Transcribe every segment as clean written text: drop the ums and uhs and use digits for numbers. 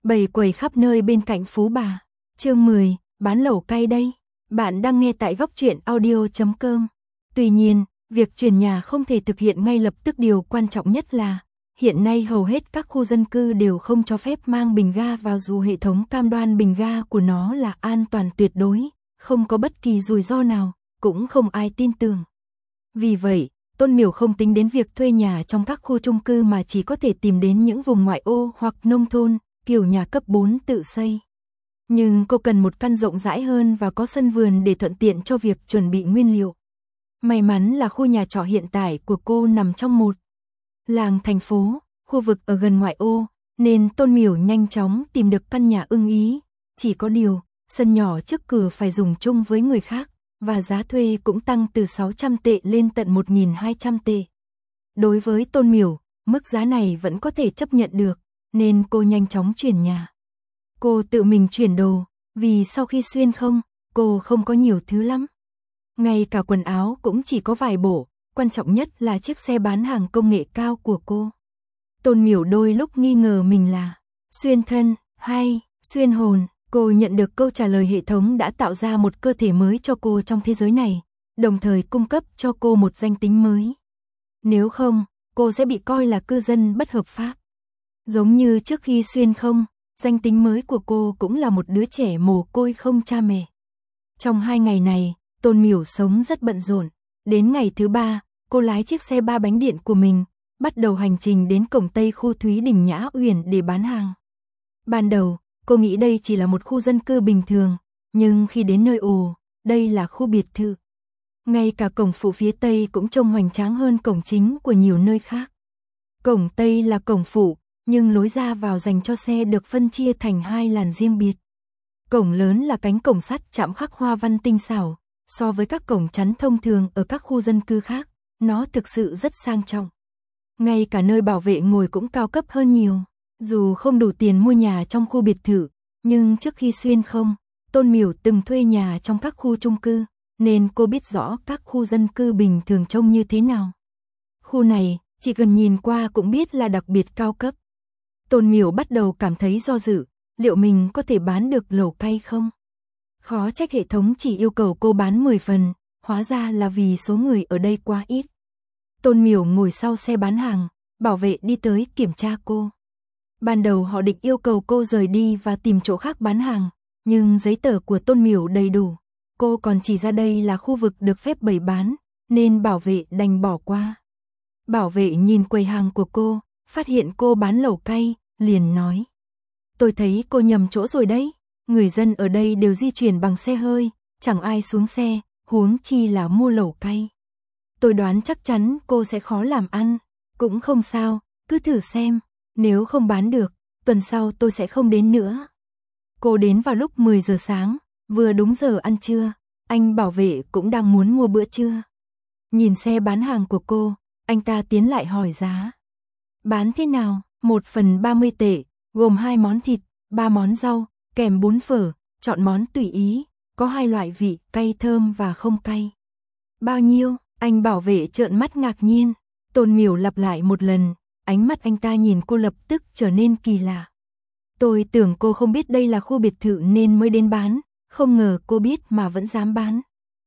Bày quầy khắp nơi bên cạnh Phú Bà. Chương 10, bán lẩu cay đây. Bạn đang nghe tại góc truyện audio.com. Tuy nhiên, việc chuyển nhà không thể thực hiện ngay lập tức, điều quan trọng nhất là hiện nay hầu hết các khu dân cư đều không cho phép mang bình ga vào, dù hệ thống cam đoan bình ga của nó là an toàn tuyệt đối, không có bất kỳ rủi ro nào, cũng không ai tin tưởng. Vì vậy, Tôn Miểu không tính đến việc thuê nhà trong các khu chung cư mà chỉ có thể tìm đến những vùng ngoại ô hoặc nông thôn, kiểu nhà cấp 4 tự xây. Nhưng cô cần một căn rộng rãi hơn và có sân vườn để thuận tiện cho việc chuẩn bị nguyên liệu. May mắn là khu nhà trọ hiện tại của cô nằm trong một làng thành phố, khu vực ở gần ngoại ô, nên Tôn Miểu nhanh chóng tìm được căn nhà ưng ý. Chỉ có điều, sân nhỏ trước cửa phải dùng chung với người khác, và giá thuê cũng tăng từ 600 tệ lên tận 1.200 tệ. Đối với Tôn Miểu, mức giá này vẫn có thể chấp nhận được, nên cô nhanh chóng chuyển nhà. Cô tự mình chuyển đồ, vì sau khi xuyên không, cô không có nhiều thứ lắm. Ngay cả quần áo cũng chỉ có vài bộ, quan trọng nhất là chiếc xe bán hàng công nghệ cao của cô. Tôn Miểu đôi lúc nghi ngờ mình là xuyên thân hay xuyên hồn. Cô nhận được câu trả lời: hệ thống đã tạo ra một cơ thể mới cho cô trong thế giới này, đồng thời cung cấp cho cô một danh tính mới. Nếu không, cô sẽ bị coi là cư dân bất hợp pháp. Giống như trước khi xuyên không, danh tính mới của cô cũng là một đứa trẻ mồ côi không cha mẹ. Trong 2 ngày này, Tôn Miểu sống rất bận rộn. Đến ngày thứ 3, cô lái chiếc xe 3 bánh điện của mình, bắt đầu hành trình đến cổng Tây khu Thúy Đình Nhã Uyển để bán hàng. Ban đầu, cô nghĩ đây chỉ là một khu dân cư bình thường, nhưng khi đến nơi, đây là khu biệt thự. Ngay cả cổng phụ phía Tây cũng trông hoành tráng hơn cổng chính của nhiều nơi khác. Cổng Tây là cổng phụ, nhưng lối ra vào dành cho xe được phân chia thành 2 làn riêng biệt. Cổng lớn là cánh cổng sắt chạm khắc hoa văn tinh xảo, so với các cổng chắn thông thường ở các khu dân cư khác, nó thực sự rất sang trọng. Ngay cả nơi bảo vệ ngồi cũng cao cấp hơn nhiều. Dù không đủ tiền mua nhà trong khu biệt thự, nhưng trước khi xuyên không, Tôn Miểu từng thuê nhà trong các khu chung cư, nên cô biết rõ các khu dân cư bình thường trông như thế nào. Khu này, chỉ cần nhìn qua cũng biết là đặc biệt cao cấp. Tôn Miểu bắt đầu cảm thấy do dự, liệu mình có thể bán được lẩu cay không? Khó trách hệ thống chỉ yêu cầu cô bán 10 phần, hóa ra là vì số người ở đây quá ít. Tôn Miểu ngồi sau xe bán hàng, bảo vệ đi tới kiểm tra cô. Ban đầu họ định yêu cầu cô rời đi và tìm chỗ khác bán hàng, nhưng giấy tờ của Tôn Miểu đầy đủ. Cô còn chỉ ra đây là khu vực được phép bày bán, nên bảo vệ đành bỏ qua. Bảo vệ nhìn quầy hàng của cô, phát hiện cô bán lẩu cay, liền nói: "Tôi thấy cô nhầm chỗ rồi đấy, người dân ở đây đều di chuyển bằng xe hơi, chẳng ai xuống xe, huống chi là mua lẩu cay. Tôi đoán chắc chắn cô sẽ khó làm ăn, cũng không sao, cứ thử xem. Nếu không bán được, tuần sau tôi sẽ không đến nữa." Cô đến vào lúc 10 giờ sáng, vừa đúng giờ ăn trưa, anh bảo vệ cũng đang muốn mua bữa trưa. Nhìn xe bán hàng của cô, anh ta tiến lại hỏi giá. "Bán thế nào?" 1 phần 30 tệ, gồm 2 món thịt, 3 món rau, kèm 4 phở, chọn món tùy ý, có 2 loại vị, cay thơm và không cay. "Bao nhiêu?" Anh bảo vệ trợn mắt ngạc nhiên. Tôn Miểu lặp lại một lần. Ánh mắt anh ta nhìn cô lập tức trở nên kỳ lạ. "Tôi tưởng cô không biết đây là khu biệt thự nên mới đến bán, không ngờ cô biết mà vẫn dám bán."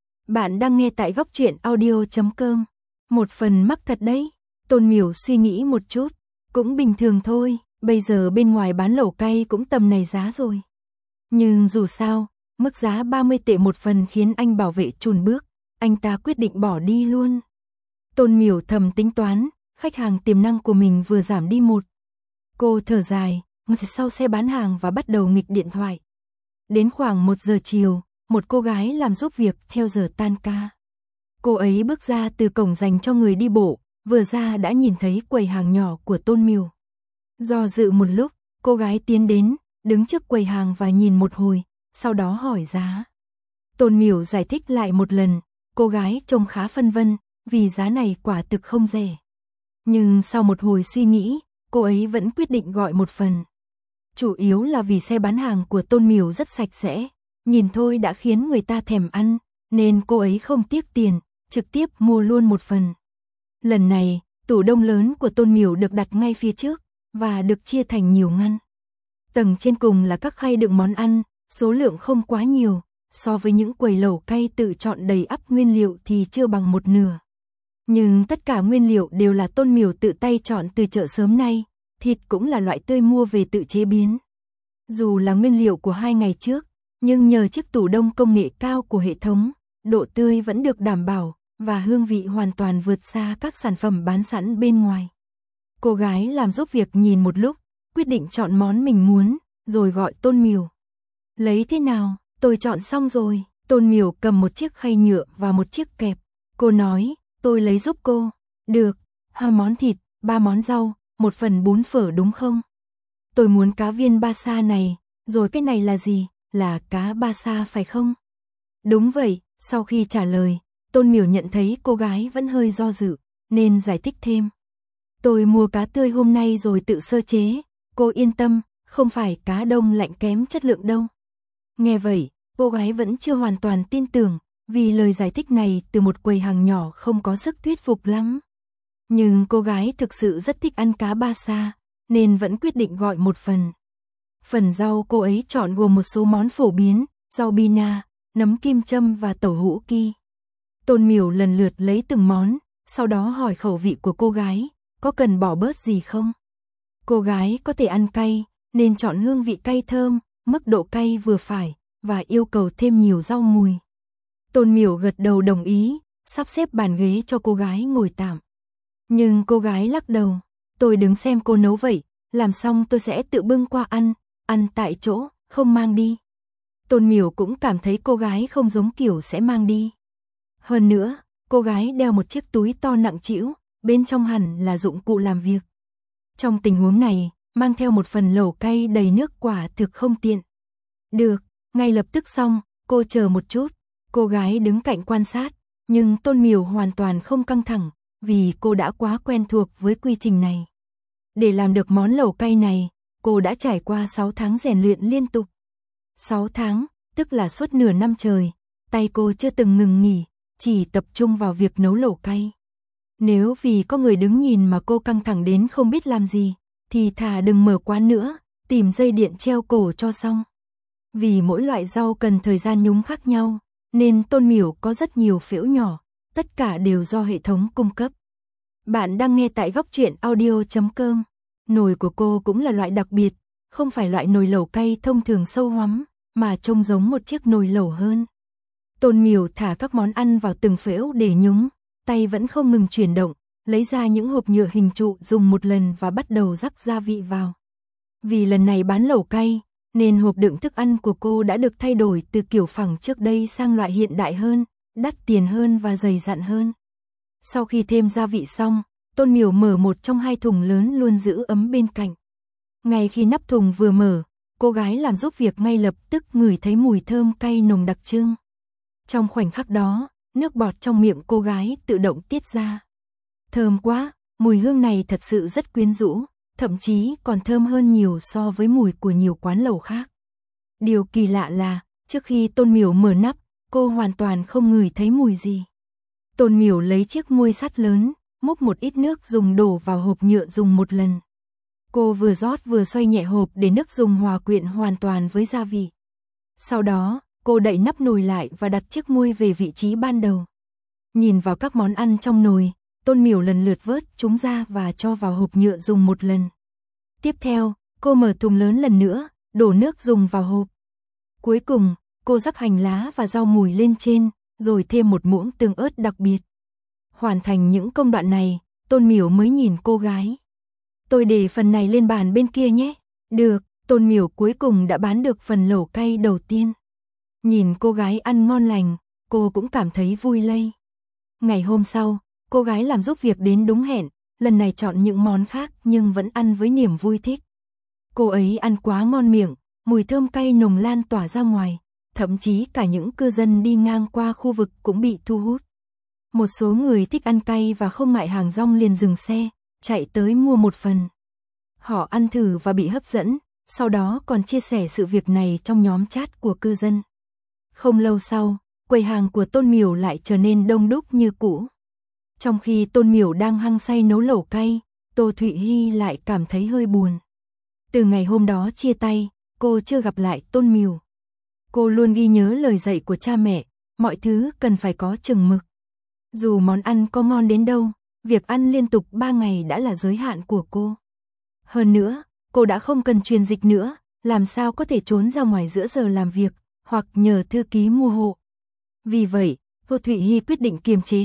Bạn đang nghe tại góc truyện audio.com. Một phần mắc thật đấy. Tôn Miểu suy nghĩ một chút, cũng bình thường thôi, bây giờ bên ngoài bán lẩu cay cũng tầm này giá rồi. Nhưng dù sao, mức giá 30 tệ một phần khiến anh bảo vệ chùn bước, anh ta quyết định bỏ đi luôn. Tôn Miểu thầm tính toán, khách hàng tiềm năng của mình vừa giảm đi một. Cô thở dài, ngồi sau xe bán hàng và bắt đầu nghịch điện thoại. Đến khoảng 1 giờ chiều, một cô gái làm giúp việc theo giờ tan ca. Cô ấy bước ra từ cổng dành cho người đi bộ, vừa ra đã nhìn thấy quầy hàng nhỏ của Tôn Miểu. Do dự một lúc, cô gái tiến đến, đứng trước quầy hàng và nhìn một hồi, sau đó hỏi giá. Tôn Miểu giải thích lại một lần, cô gái trông khá phân vân, vì giá này quả thực không rẻ. Nhưng sau một hồi suy nghĩ, cô ấy vẫn quyết định gọi một phần. Chủ yếu là vì xe bán hàng của Tôn Miểu rất sạch sẽ, nhìn thôi đã khiến người ta thèm ăn, nên cô ấy không tiếc tiền, trực tiếp mua luôn một phần. Lần này, tủ đông lớn của Tôn Miểu được đặt ngay phía trước, và được chia thành nhiều ngăn. Tầng trên cùng là các khay đựng món ăn, số lượng không quá nhiều, so với những quầy lẩu cay tự chọn đầy ắp nguyên liệu thì chưa bằng một nửa. Nhưng tất cả nguyên liệu đều là Tôn Miểu tự tay chọn từ chợ sớm nay, thịt cũng là loại tươi mua về tự chế biến. Dù là nguyên liệu của 2 ngày trước, nhưng nhờ chiếc tủ đông công nghệ cao của hệ thống, độ tươi vẫn được đảm bảo, và hương vị hoàn toàn vượt xa các sản phẩm bán sẵn bên ngoài. Cô gái làm giúp việc nhìn một lúc, quyết định chọn món mình muốn, rồi gọi Tôn Miểu. Lấy thế nào, tôi chọn xong rồi. Tôn Miểu cầm một chiếc khay nhựa và một chiếc kẹp. Cô nói, tôi lấy giúp cô. Được, 2 món thịt, 3 món rau, 1 phần bún phở đúng không? Tôi muốn cá viên ba sa này, rồi cái này là gì? Là cá ba sa phải không? Đúng vậy, sau khi trả lời, Tôn Miểu nhận thấy cô gái vẫn hơi do dự, nên giải thích thêm. Tôi mua cá tươi hôm nay rồi tự sơ chế, cô yên tâm, không phải cá đông lạnh kém chất lượng đâu. Nghe vậy, cô gái vẫn chưa hoàn toàn tin tưởng, vì lời giải thích này từ một quầy hàng nhỏ không có sức thuyết phục lắm. Nhưng cô gái thực sự rất thích ăn cá ba sa, nên vẫn quyết định gọi một phần. Phần rau cô ấy chọn gồm một số món phổ biến, rau bina, nấm kim châm và tàu hũ ki. Tôn Miểu lần lượt lấy từng món, sau đó hỏi khẩu vị của cô gái, có cần bỏ bớt gì không? Cô gái có thể ăn cay, nên chọn hương vị cay thơm, mức độ cay vừa phải, và yêu cầu thêm nhiều rau mùi. Tôn Miểu gật đầu đồng ý, sắp xếp bàn ghế cho cô gái ngồi tạm. Nhưng cô gái lắc đầu, tôi đứng xem cô nấu vậy, làm xong tôi sẽ tự bưng qua ăn tại chỗ, không mang đi. Tôn Miểu cũng cảm thấy cô gái không giống kiểu sẽ mang đi. Hơn nữa, cô gái đeo một chiếc túi to nặng trĩu, bên trong hẳn là dụng cụ làm việc. Trong tình huống này, mang theo một phần lẩu cay đầy nước quả thực không tiện. Được, ngay lập tức xong, cô chờ một chút. Cô gái đứng cạnh quan sát, nhưng Tôn Miểu hoàn toàn không căng thẳng, vì cô đã quá quen thuộc với quy trình này. Để làm được món lẩu cay này, cô đã trải qua 6 tháng rèn luyện liên tục. 6 tháng, tức là suốt nửa năm trời, tay cô chưa từng ngừng nghỉ, chỉ tập trung vào việc nấu lẩu cay. Nếu vì có người đứng nhìn mà cô căng thẳng đến không biết làm gì, thì thà đừng mở quán nữa, tìm dây điện treo cổ cho xong. Vì mỗi loại rau cần thời gian nhúng khác nhau, nên Tôn Miểu có rất nhiều phễu nhỏ, tất cả đều do hệ thống cung cấp. Bạn đang nghe tại Góc Truyện Audio.com. Nồi của cô cũng là loại đặc biệt, không phải loại nồi lẩu cay thông thường sâu hoắm, mà trông giống một chiếc nồi lẩu hơn. Tôn Miểu thả các món ăn vào từng phễu để nhúng, tay vẫn không ngừng chuyển động, lấy ra những hộp nhựa hình trụ dùng một lần và bắt đầu rắc gia vị vào. Vì lần này bán lẩu cay, nên hộp đựng thức ăn của cô đã được thay đổi từ kiểu phẳng trước đây sang loại hiện đại hơn, đắt tiền hơn và dày dặn hơn. Sau khi thêm gia vị xong, Tôn Miểu mở một trong 2 thùng lớn luôn giữ ấm bên cạnh. Ngay khi nắp thùng vừa mở, cô gái làm giúp việc ngay lập tức ngửi thấy mùi thơm cay nồng đặc trưng. Trong khoảnh khắc đó, nước bọt trong miệng cô gái tự động tiết ra. Thơm quá, mùi hương này thật sự rất quyến rũ, thậm chí còn thơm hơn nhiều so với mùi của nhiều quán lẩu khác. Điều kỳ lạ là, trước khi Tôn Miểu mở nắp, cô hoàn toàn không ngửi thấy mùi gì. Tôn Miểu lấy chiếc muôi sắt lớn, múc một ít nước dùng đổ vào hộp nhựa dùng một lần. Cô vừa rót vừa xoay nhẹ hộp để nước dùng hòa quyện hoàn toàn với gia vị. Sau đó, cô đậy nắp nồi lại và đặt chiếc muôi về vị trí ban đầu. Nhìn vào các món ăn trong nồi, Tôn Miểu lần lượt vớt chúng ra và cho vào hộp nhựa dùng một lần. Tiếp theo, cô mở thùng lớn lần nữa, đổ nước dùng vào hộp. Cuối cùng, cô rắc hành lá và rau mùi lên trên, rồi thêm một muỗng tương ớt đặc biệt. Hoàn thành những công đoạn này, Tôn Miểu mới nhìn cô gái. Tôi để phần này lên bàn bên kia nhé. Được, Tôn Miểu cuối cùng đã bán được phần lẩu cay đầu tiên. Nhìn cô gái ăn ngon lành, cô cũng cảm thấy vui lây. Ngày hôm sau, cô gái làm giúp việc đến đúng hẹn, lần này chọn những món khác nhưng vẫn ăn với niềm vui thích. Cô ấy ăn quá ngon miệng, mùi thơm cay nồng lan tỏa ra ngoài, thậm chí cả những cư dân đi ngang qua khu vực cũng bị thu hút. Một số người thích ăn cay và không ngại hàng rong liền dừng xe, chạy tới mua một phần. Họ ăn thử và bị hấp dẫn, sau đó còn chia sẻ sự việc này trong nhóm chat của cư dân. Không lâu sau, quầy hàng của Tôn Miểu lại trở nên đông đúc như cũ. Trong khi Tôn Miểu đang hăng say nấu lẩu cay, Tô Thụy Hy lại cảm thấy hơi buồn. Từ ngày hôm đó chia tay, cô chưa gặp lại Tôn Mìu. Cô luôn ghi nhớ lời dạy của cha mẹ, mọi thứ cần phải có chừng mực. Dù món ăn có ngon đến đâu, việc ăn liên tục 3 ngày đã là giới hạn của cô. Hơn nữa, cô đã không cần truyền dịch nữa, làm sao có thể trốn ra ngoài giữa giờ làm việc, hoặc nhờ thư ký mua hộ. Vì vậy, Tô Thụy Hi quyết định kiềm chế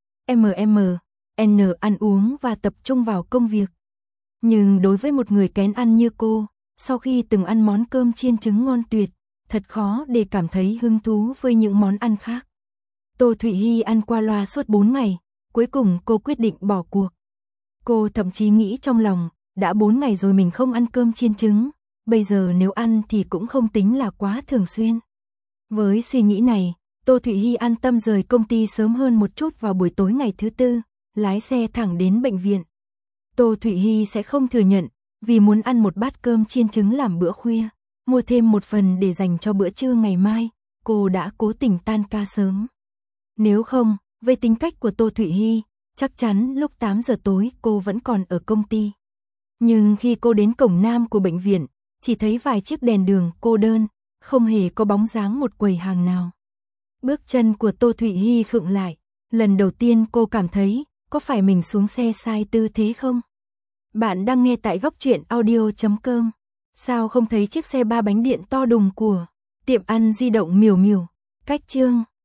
HMM, ăn uống và tập trung vào công việc. Nhưng đối với một người kén ăn như cô, sau khi từng ăn món cơm chiên trứng ngon tuyệt, thật khó để cảm thấy hứng thú với những món ăn khác. Tô Thụy Hi ăn qua loa suốt 4 ngày, cuối cùng cô quyết định bỏ cuộc. Cô thậm chí nghĩ trong lòng, đã 4 ngày rồi mình không ăn cơm chiên trứng, bây giờ nếu ăn thì cũng không tính là quá thường xuyên. Với suy nghĩ này, Tô Thụy Hi an tâm rời công ty sớm hơn một chút vào buổi tối ngày thứ Tư, lái xe thẳng đến bệnh viện. Tô Thụy Hi sẽ không thừa nhận, vì muốn ăn một bát cơm chiên trứng làm bữa khuya, mua thêm một phần để dành cho bữa trưa ngày mai, cô đã cố tình tan ca sớm. Nếu không, với tính cách của Tô Thụy Hi, chắc chắn lúc 8 giờ tối cô vẫn còn ở công ty. Nhưng khi cô đến cổng nam của bệnh viện, chỉ thấy vài chiếc đèn đường cô đơn, không hề có bóng dáng một quầy hàng nào. Bước chân của Tô Thụy Hi khựng lại, lần đầu tiên cô cảm thấy, có phải mình xuống xe sai tư thế không? Bạn đang nghe tại góc truyện audio.com. Sao không thấy chiếc xe 3 bánh điện to đùng của tiệm ăn di động Miểu Miểu? Cách chương